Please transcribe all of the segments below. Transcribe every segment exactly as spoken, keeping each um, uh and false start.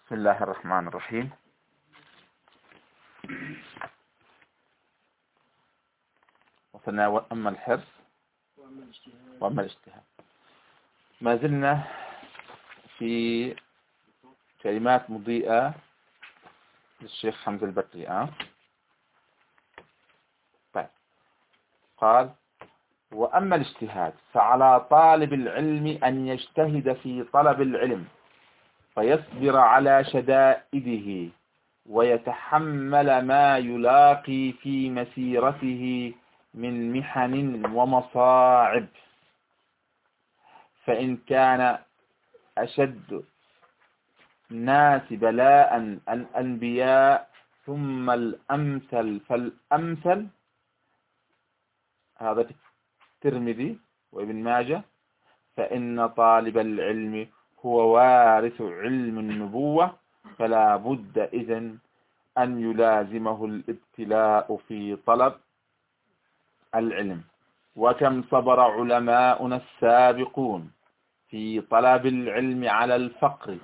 بسم الله الرحمن الرحيم. وصلنا وأما الحرص وأما الاجتهاد. ما زلنا في كلمات مضيئة للشيخ حمزة البكري. أه؟ طيب. قال: وأما الاجتهاد فعلى طالب العلم أن يجتهد في طلب العلم فيصبر على شدائده ويتحمل ما يلاقي في مسيرته من محن ومصاعب، فإن كان أشد الناس بلاء الأنبياء ثم الأمثل فالأمثل، هذا الترمذي وابن ماجه، فإن طالب العلم هو وارث علم النبوة، فلا بد إذن أن يلازمه الابتلاء في طلب العلم. وكم صبر علماؤنا السابقون في طلب العلم على الفقر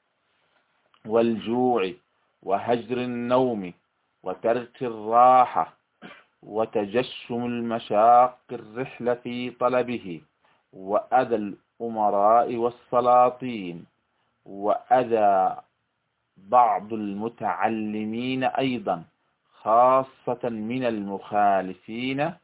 والجوع وهجر النوم وترك الراحة وتجشم المشاق الرحلة في طلبه، وأذى الأمراء والسلاطين، وأذى بعض المتعلمين أيضا، خاصة من المخالفين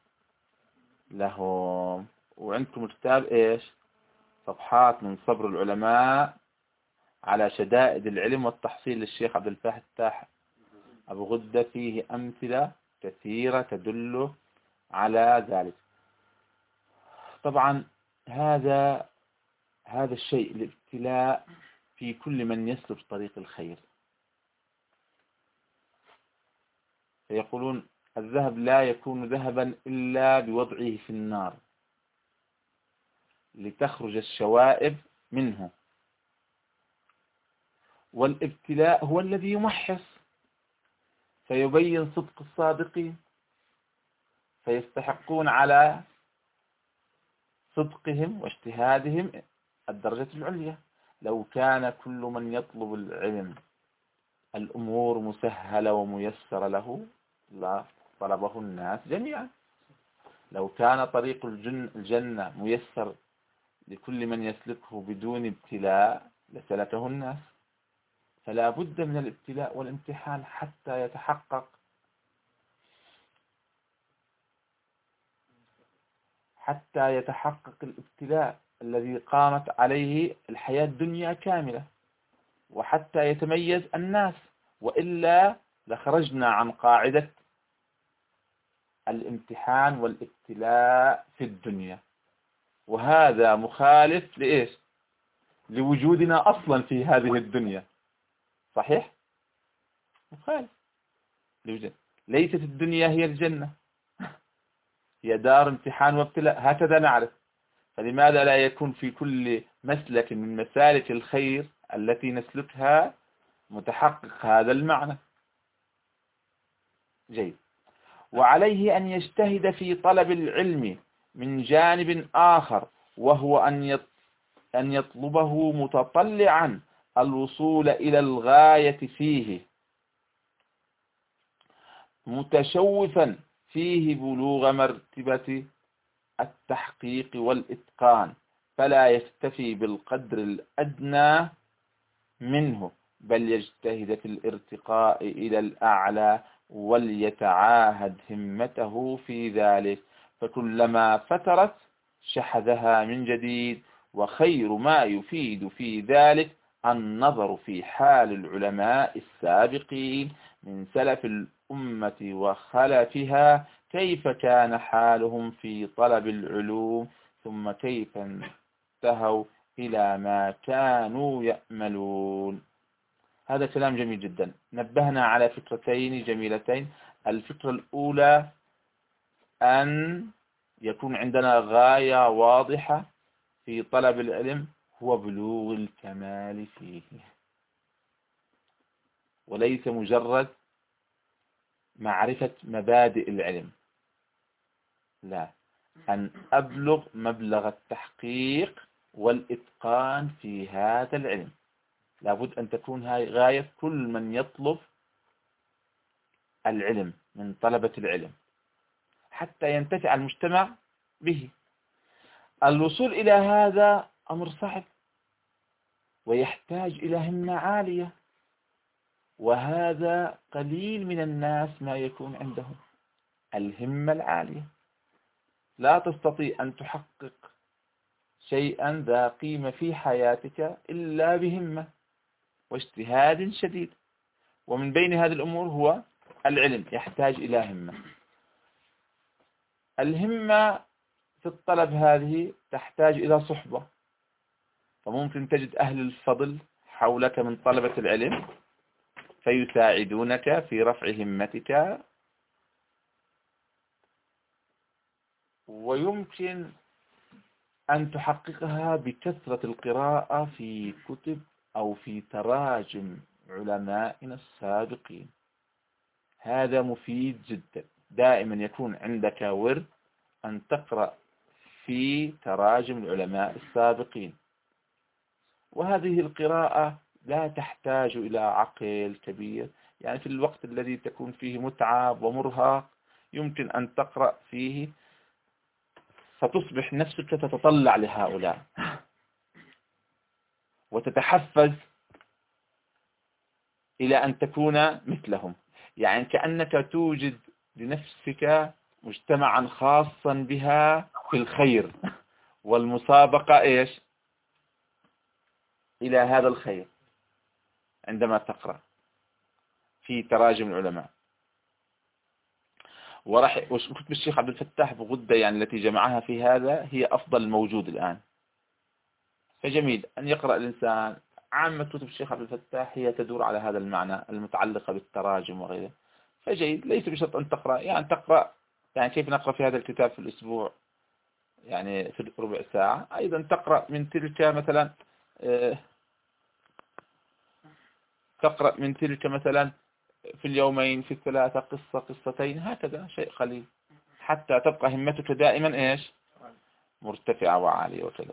لهم. وعندكم كتاب إيش؟ صفحات من صبر العلماء على شدائد العلم والتحصيل للشيخ عبد الفتاح أبو غدة، فيه أمثلة كثيرة تدل على ذلك. طبعا هذا هذا الشيء الابتلاء في كل من يسلك طريق الخير. فيقولون الذهب لا يكون ذهبا إلا بوضعه في النار لتخرج الشوائب منه، والابتلاء هو الذي يمحص فيبين صدق الصادقين، فيستحقون على صدقهم واجتهادهم الدرجة العليا. لو كان كل من يطلب العلم الأمور مسهلة وميسرة له لا طلبه الناس جميعا. لو كان طريق الجنة ميسر لكل من يسلكه بدون ابتلاء لسلكه الناس. فلا بد من الابتلاء والامتحان حتى يتحقق حتى يتحقق الابتلاء الذي قامت عليه الحياة الدنيا كاملة، وحتى يتميز الناس، وإلا لخرجنا عن قاعدة الامتحان والابتلاء في الدنيا. وهذا مخالف لإيش؟ لوجودنا أصلا في هذه الدنيا. صحيح؟ مخالف لوجود. ليست الدنيا هي الجنة، هي دار امتحان وابتلاء، هكذا نعرف. فلماذا لا يكون في كل مسلك من مسالك الخير التي نسلكها متحقق هذا المعنى؟ جيد. وعليه أن يجتهد في طلب العلم من جانب آخر، وهو أن أن يطلبه متطلعا الوصول إلى الغاية فيه، متشوفا فيه بلوغ مرتبة التحقيق والإتقان، فلا يكتفي بالقدر الأدنى منه، بل يجتهد في الارتقاء إلى الأعلى وليتعاهد همته في ذلك، فكلما فترت شحذها من جديد. وخير ما يفيد في ذلك النظر في حال العلماء السابقين من سلف الأمة وخلفها، كيف كان حالهم في طلب العلوم، ثم كيف انتهوا إلى ما كانوا يأملون. هذا كلام جميل جدا. نبهنا على فكرتين جميلتين. الفكرة الأولى أن يكون عندنا غاية واضحة في طلب العلم، هو بلوغ الكمال فيه، وليس مجرد معرفة مبادئ العلم، لا، أن أبلغ مبلغ التحقيق والإتقان في هذا العلم. لابد أن تكون هاي غاية كل من يطلب العلم من طلبة العلم حتى ينتفع المجتمع به. الوصول إلى هذا أمر صعب ويحتاج إلى همة عالية، وهذا قليل من الناس ما يكون عندهم الهمة العالية. لا تستطيع أن تحقق شيئا ذا قيمة في حياتك إلا بهمة واجتهاد شديد، ومن بين هذه الأمور هو العلم، يحتاج إلى همة. الهمة في الطلب هذه تحتاج إلى صحبة، فممكن تجد أهل الفضل حولك من طلبة العلم فيساعدونك في رفع همتك، ويمكن أن تحققها بكثرة القراءة في كتب أو في تراجم علمائنا السابقين. هذا مفيد جدا، دائما يكون عندك ورد أن تقرأ في تراجم العلماء السابقين، وهذه القراءة لا تحتاج إلى عقل كبير، يعني في الوقت الذي تكون فيه متعب ومرهق يمكن أن تقرأ فيه فتصبح نفسك تتطلع لهؤلاء وتتحفز إلى أن تكون مثلهم، يعني كأنك توجد لنفسك مجتمعا خاصا بها في الخير والمسابقة إيش إلى هذا الخير عندما تقرأ في تراجم العلماء. ورح وكتب الشيخ عبد الفتاح بغدة يعني التي جمعها في هذا هي أفضل الموجود الآن، فجميل أن يقرأ الإنسان. عامة كتب الشيخ عبد الفتاح هي تدور على هذا المعنى المتعلقة بالتراجم وغيره، فجيد. ليس بشرط أن تقرأ، يعني تقرأ يعني كيف نقرأ في هذا الكتاب في الأسبوع يعني في ربع ساعة، أيضا تقرأ من تلك مثلا تقرأ من تلك مثلا في اليومين في الثلاثة قصة قصتين، هكذا شيء قليل حتى تبقى همتك دائما إيش مرتفعة وعالية وكذا.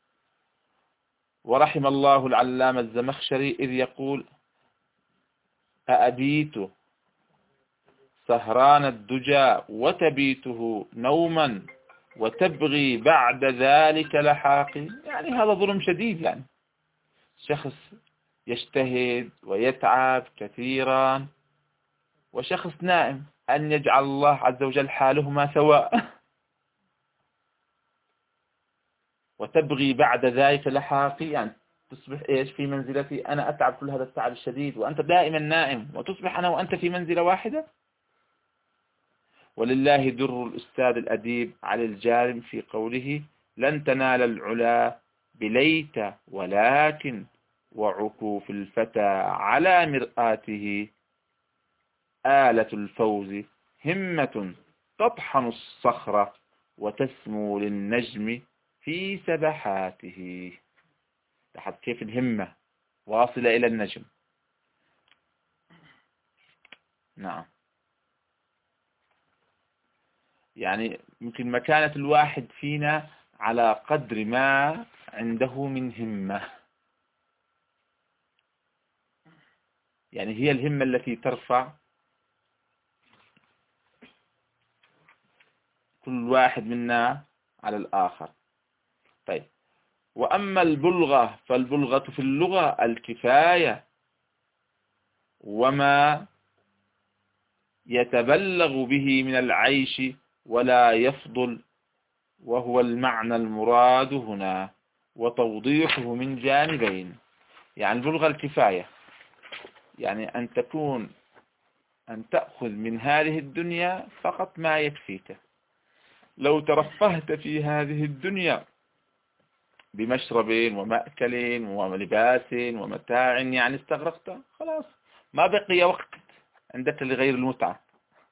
ورحم الله العلامة الزمخشري إذ يقول: أأبيت سهران الدجى وتبيته نوما وتبغي بعد ذلك لحاقي. يعني هذا ظلم شديد، يعني شخص يجتهد ويتعب كثيرا وشخص نائم، أن يجعل الله عز وجل حالهما سواء. وتبغي بعد ذلك لحاقي، يعني تصبح إيش في منزلتي أنا أتعب كل هذا التعب الشديد وأنت دائما نائم، وتصبح أنا وأنت في منزلة واحدة. ولله در الأستاذ الأديب علي الجارم في قوله: لن تنال العلا بليت ولكن وعكوف الفتى على مرآته آلة الفوز همة تطحن الصخرة وتسمو للنجم في سبحاته. تحت كيف الهمة واصلة إلى النجم. نعم، يعني يمكن مكانة الواحد فينا على قدر ما عنده من همة، يعني هي الهمة التي ترفع كل واحد منا على الآخر. طيب، وأما البلغة فالبلغة في اللغة الكفاية وما يتبلغ به من العيش ولا يفضل، وهو المعنى المراد هنا وتوضيحه من جانبين. يعني البلغة الكفاية يعني أن تكون أن تأخذ من هذه الدنيا فقط ما يكفيك. لو ترفهت في هذه الدنيا بمشرب ومأكل ولباس ومتاع يعني استغرقت، خلاص ما بقي وقت عندك لغير المتعة،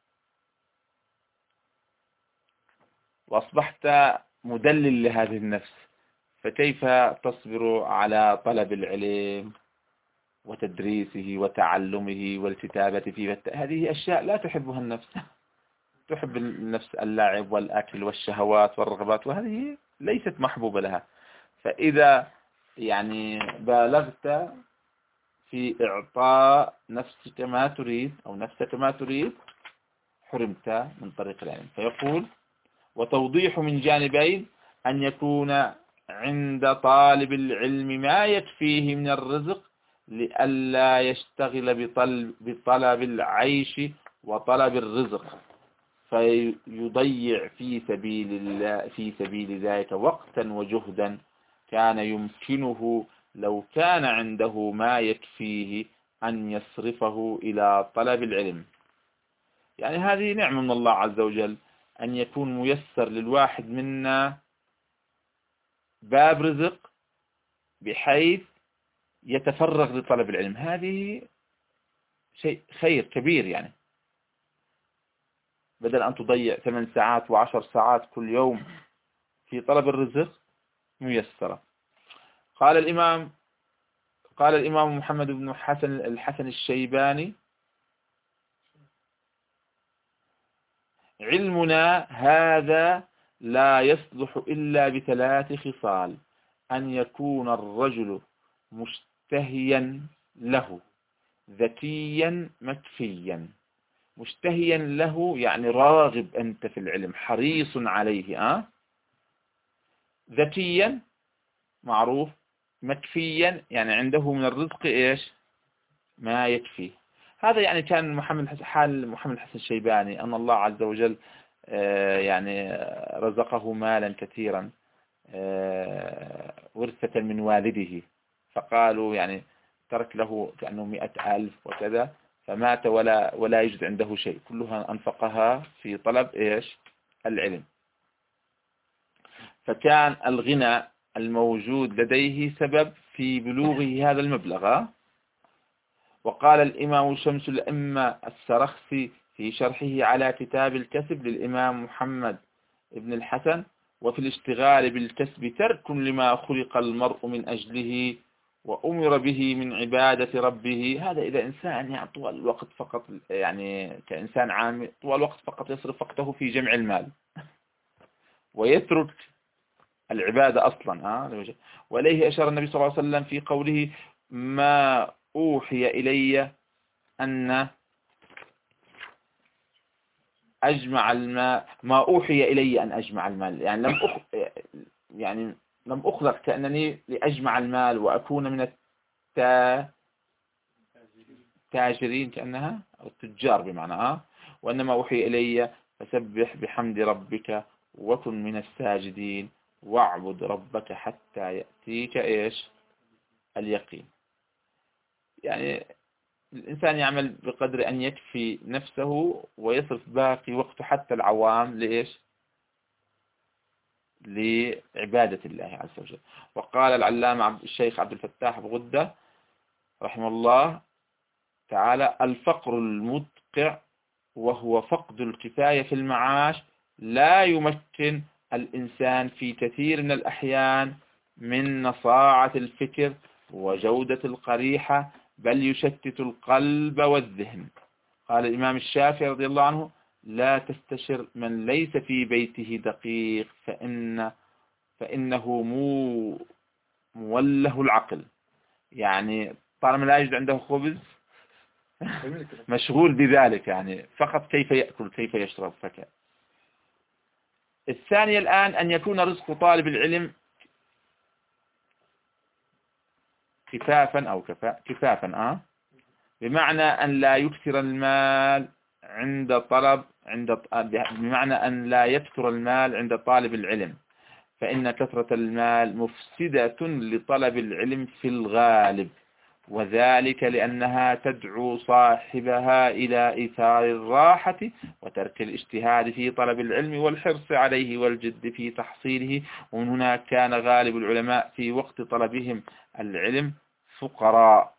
وأصبحت مدلل لهذه النفس، فكيف تصبر على طلب العلم وتدريسه وتعلمه والكتابة فيه؟ هذه أشياء لا تحبها النفس. تحب النفس اللعب والأكل والشهوات والرغبات، وهذه ليست محبوبة لها. فإذا يعني بالغت في إعطاء نفسك ما تريد أو نفسك ما تريد حرمت من طريق العلم. فيقول وتوضيح من جانبين أن يكون عند طالب العلم ما يكفيه من الرزق لئلا يشتغل بطلب, بطلب العيش وطلب الرزق فيضيع في سبيل الله في سبيل ذلك وقتا وجهدا كان يمكنه لو كان عنده ما يكفيه أن يصرفه إلى طلب العلم. يعني هذه نعمة من الله عز وجل أن يكون ميسر للواحد منا باب رزق بحيث يتفرغ لطلب العلم. هذه شيء خير كبير، يعني بدل أن تضيع ثمان ساعات وعشر ساعات كل يوم في طلب الرزق ميسرة. قال الإمام قال الإمام محمد بن حسن الحسن الشيباني علمنا هذا لا يصلح إلا بثلاث خصال: أن يكون الرجل مشتهيا له، ذكيا مكفيا. مشتهيا له يعني راغب أنت في العلم، حريص عليه. أه؟ ذكيا معروف، مكفيا يعني عنده من الرزق إيش ما يكفي. هذا يعني كان محمد حسن حال محمد الحسن الشيباني أن الله عز وجل يعني رزقه مالا كثيرا ورثة من والده، فقالوا يعني ترك له كأنه مئة ألف وكذا، فمات ولا ولا يجد عنده شيء، كلها أنفقها في طلب إيش العلم. فكان الغنى الموجود لديه سبب في بلوغه هذا المبلغ. وقال الإمام شمس الأئمة السرخسي في شرحه على كتاب الكسب للإمام محمد ابن الحسن: وفي الاشتغال بالكسب ترك لما خلق المرء من أجله وأمر به من عبادة ربه. هذا إذا إنسان يعني طوال الوقت فقط، يعني كإنسان عام طوال الوقت فقط يصرف وقته في جمع المال ويترك العبادة أصلا. ها وإليه أشار النبي صلى الله عليه وسلم في قوله: ما أوحي إلي أن أجمع المال ما أوحي إلي أن أجمع المال، يعني لم أخ... يعني لم أخلق كأنني لأجمع المال وأكون من التاجرين كأنها أو التجار بمعنى، وإنما أوحي إلي فسبح بحمد ربك وكن من الساجدين واعبد ربك حتى يأتيك إيش اليقين. يعني الإنسان يعمل بقدر أن يكفي نفسه ويصرف باقي وقته حتى العوام لإيش لعبادة الله عز وجل. وقال العلامة الشيخ عبد الفتاح بغدة رحمه الله تعالى: الفقر المدقع وهو فقد الكفاية في المعاش لا يمكن الإنسان في كثير من الأحيان من نصاعة الفكر وجودة القريحة، بل يشتت القلب والذهن. قال الإمام الشافعي رضي الله عنه: لا تستشر من ليس في بيته دقيق فإن فإنه مو موله العقل. يعني طالما لا يوجد عنده خبز مشغول بذلك، يعني فقط كيف يأكل كيف يشرب فكذا. الثانية الآن أن يكون رزق طالب العلم كفافا أو كفا كفافا آه بمعنى أن لا يكثر المال عند طلب عند بمعنى أن لا يكثر المال عند طالب العلم، فإن كثرة المال مفسدة لطلب العلم في الغالب، وذلك لأنها تدعو صاحبها إلى إيثار الراحة وترك الاجتهاد في طلب العلم والحرص عليه والجد في تحصيله. ومن هنا كان غالب العلماء في وقت طلبهم العلم فقراء،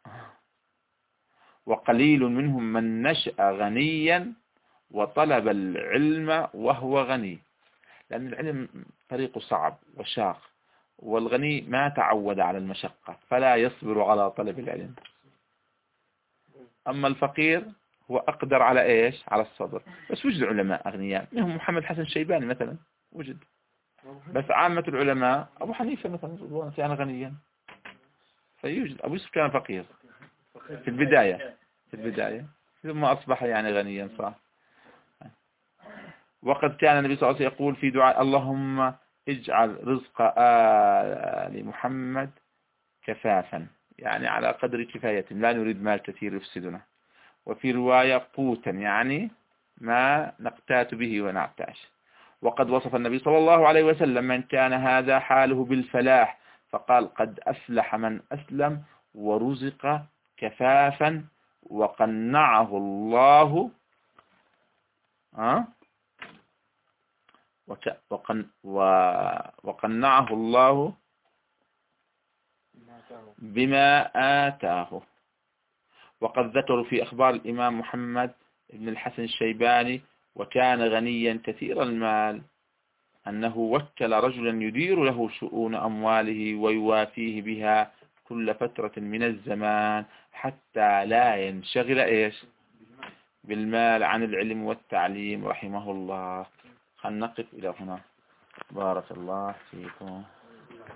وقليل منهم من نشأ غنيا وطلب العلم وهو غني، لأن العلم طريقه صعب وشاق، والغني ما تعود على المشقة فلا يصبر على طلب العلم. أما الفقير هو أقدر على إيش على الصبر. بس وجد علماء أغنياء منهم محمد حسن الشيباني مثلا وجد، بس عامة العلماء أبو حنيفة مثلا كان غنيا، فيوجد أبو يوسف كان فقير في البداية في البداية ثم أصبح يعني غنيا صح. وقد كان النبي صلى الله عليه وسلم يقول في دعاء اللهم اجعل رزق آل محمد كفافا، يعني على قدر كفايتهم، لا نريد مال كثير يفسدنا. وفي رواية قوتا، يعني ما نقتات به ونعتاش. وقد وصف النبي صلى الله عليه وسلم من كان هذا حاله بالفلاح فقال قد أفلح من أسلم ورزق كفافا وقنعه الله ها وقن وقنعه الله بما آتاه. وقد ذكروا في أخبار الإمام محمد بن الحسن الشيباني وكان غنيا كثير المال أنه وكل رجلا يدير له شؤون أمواله ويوافيه بها كل فترة من الزمان حتى لا ينشغل إيش بالمال عن العلم والتعليم رحمه الله. خلنا نقف إلى هنا. بارك الله فيكم.